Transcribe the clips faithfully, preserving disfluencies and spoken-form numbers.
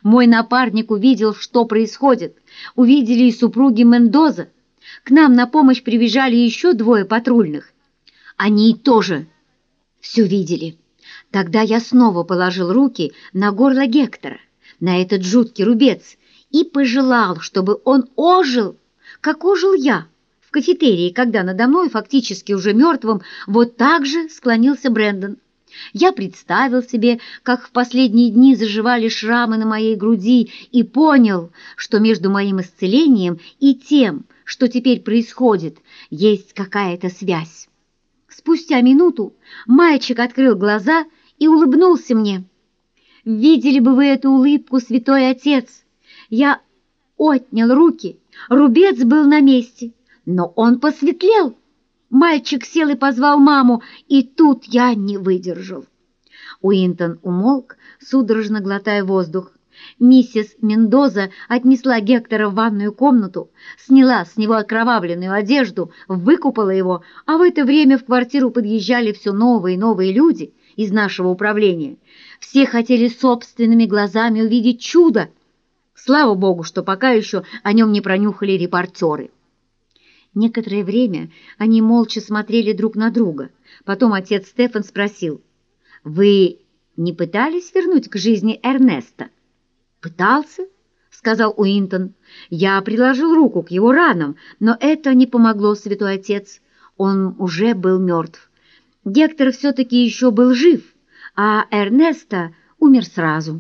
Мой напарник увидел, что происходит. Увидели и супруги Мендоза. К нам на помощь прибежали еще двое патрульных. Они тоже все видели. Тогда я снова положил руки на горло Гектора, на этот жуткий рубец, и пожелал, чтобы он ожил, как ожил я в кафетерии, когда надо мной, фактически уже мертвым, вот так же склонился Брэндон. Я представил себе, как в последние дни заживали шрамы на моей груди, и понял, что между моим исцелением и тем, что теперь происходит, есть какая-то связь. Спустя минуту мальчик открыл глаза и улыбнулся мне. Видели бы вы эту улыбку, святой отец! Я отнял руки, рубец был на месте, но он посветлел. Мальчик сел и позвал маму, и тут я не выдержал. Уинтон умолк, судорожно глотая воздух. Миссис Мендоза отнесла Гектора в ванную комнату, сняла с него окровавленную одежду, выкупала его, а в это время в квартиру подъезжали все новые и новые люди из нашего управления. Все хотели собственными глазами увидеть чудо. Слава богу, что пока еще о нем не пронюхали репортеры. Некоторое время они молча смотрели друг на друга. Потом отец Стефан спросил: «Вы не пытались вернуть к жизни Эрнеста?» «Пытался», — сказал Уинтон. «Я приложил руку к его ранам, но это не помогло, святой отец. Он уже был мертв. Гектор все-таки еще был жив, а Эрнеста умер сразу».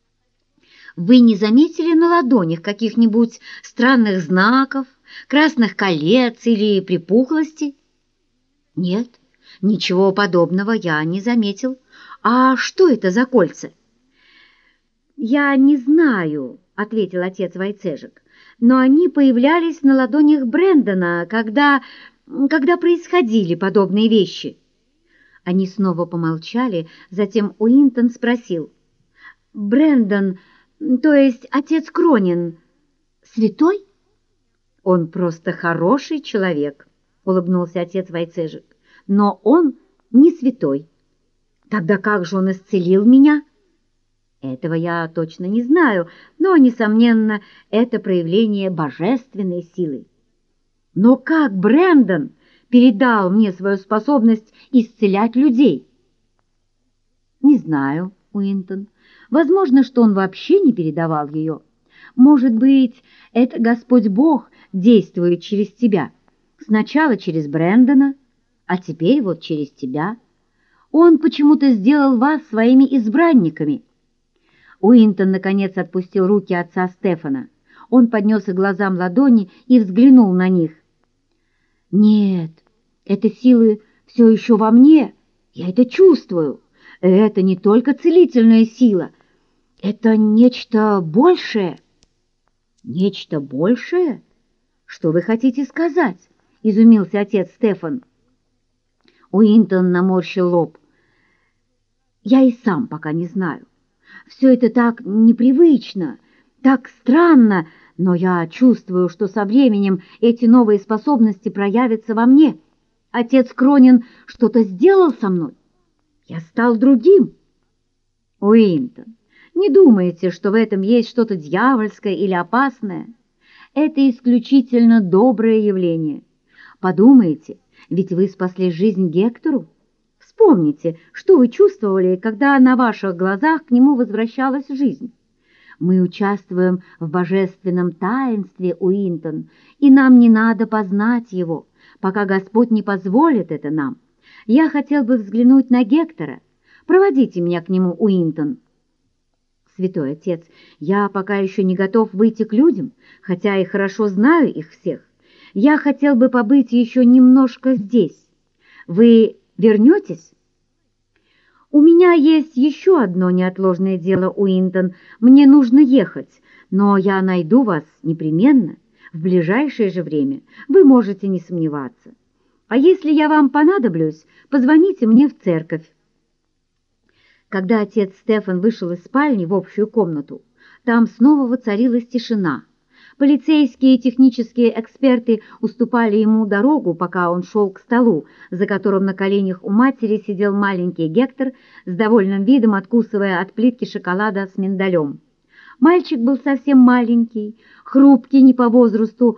«Вы не заметили на ладонях каких-нибудь странных знаков, красных колец или припухлости?» «Нет, ничего подобного я не заметил. А что это за кольца?» «Я не знаю», — ответил отец Войцежек, «но они появлялись на ладонях Брэндона, когда... когда происходили подобные вещи». Они снова помолчали, затем Уинтон спросил: «Брэндон, то есть отец Кронин, святой?» «Он просто хороший человек», — улыбнулся отец Войцежек, «но он не святой». «Тогда как же он исцелил меня?» «Этого я точно не знаю, но, несомненно, это проявление божественной силы». «Но как Брэндон передал мне свою способность исцелять людей?» «Не знаю, Уинтон. Возможно, что он вообще не передавал ее. Может быть, это Господь Бог действует через тебя. Сначала через Брэндона, а теперь вот через тебя. Он почему-то сделал вас своими избранниками». Уинтон, наконец, отпустил руки отца Стефана. Он поднес к глазам ладони и взглянул на них. «Нет, эта сила все еще во мне, я это чувствую. Это не только целительная сила, это нечто большее». «Нечто большее? Что вы хотите сказать?» — изумился отец Стефан. Уинтон наморщил лоб. «Я и сам пока не знаю. Все это так непривычно, так странно, но я чувствую, что со временем эти новые способности проявятся во мне. Отец Кронин что-то сделал со мной. Я стал другим». «Уинтон, не думайте, что в этом есть что-то дьявольское или опасное. Это исключительно доброе явление. Подумайте, ведь вы спасли жизнь Гектору. Вспомните, что вы чувствовали, когда на ваших глазах к нему возвращалась жизнь. Мы участвуем в божественном таинстве, Уинтон, и нам не надо познать его, пока Господь не позволит это нам. Я хотел бы взглянуть на Гектора. Проводите меня к нему, Уинтон». «Святой отец, я пока еще не готов выйти к людям, хотя и хорошо знаю их всех. Я хотел бы побыть еще немножко здесь. Вы вернетесь?» «У меня есть еще одно неотложное дело, Уинтон. Мне нужно ехать, но я найду вас непременно в ближайшее же время. Вы можете не сомневаться. А если я вам понадоблюсь, позвоните мне в церковь». Когда отец Стефан вышел из спальни в общую комнату, там снова воцарилась тишина. Полицейские и технические эксперты уступали ему дорогу, пока он шел к столу, за которым на коленях у матери сидел маленький Гектор с довольным видом, откусывая от плитки шоколада с миндалем. Мальчик был совсем маленький, хрупкий не по возрасту,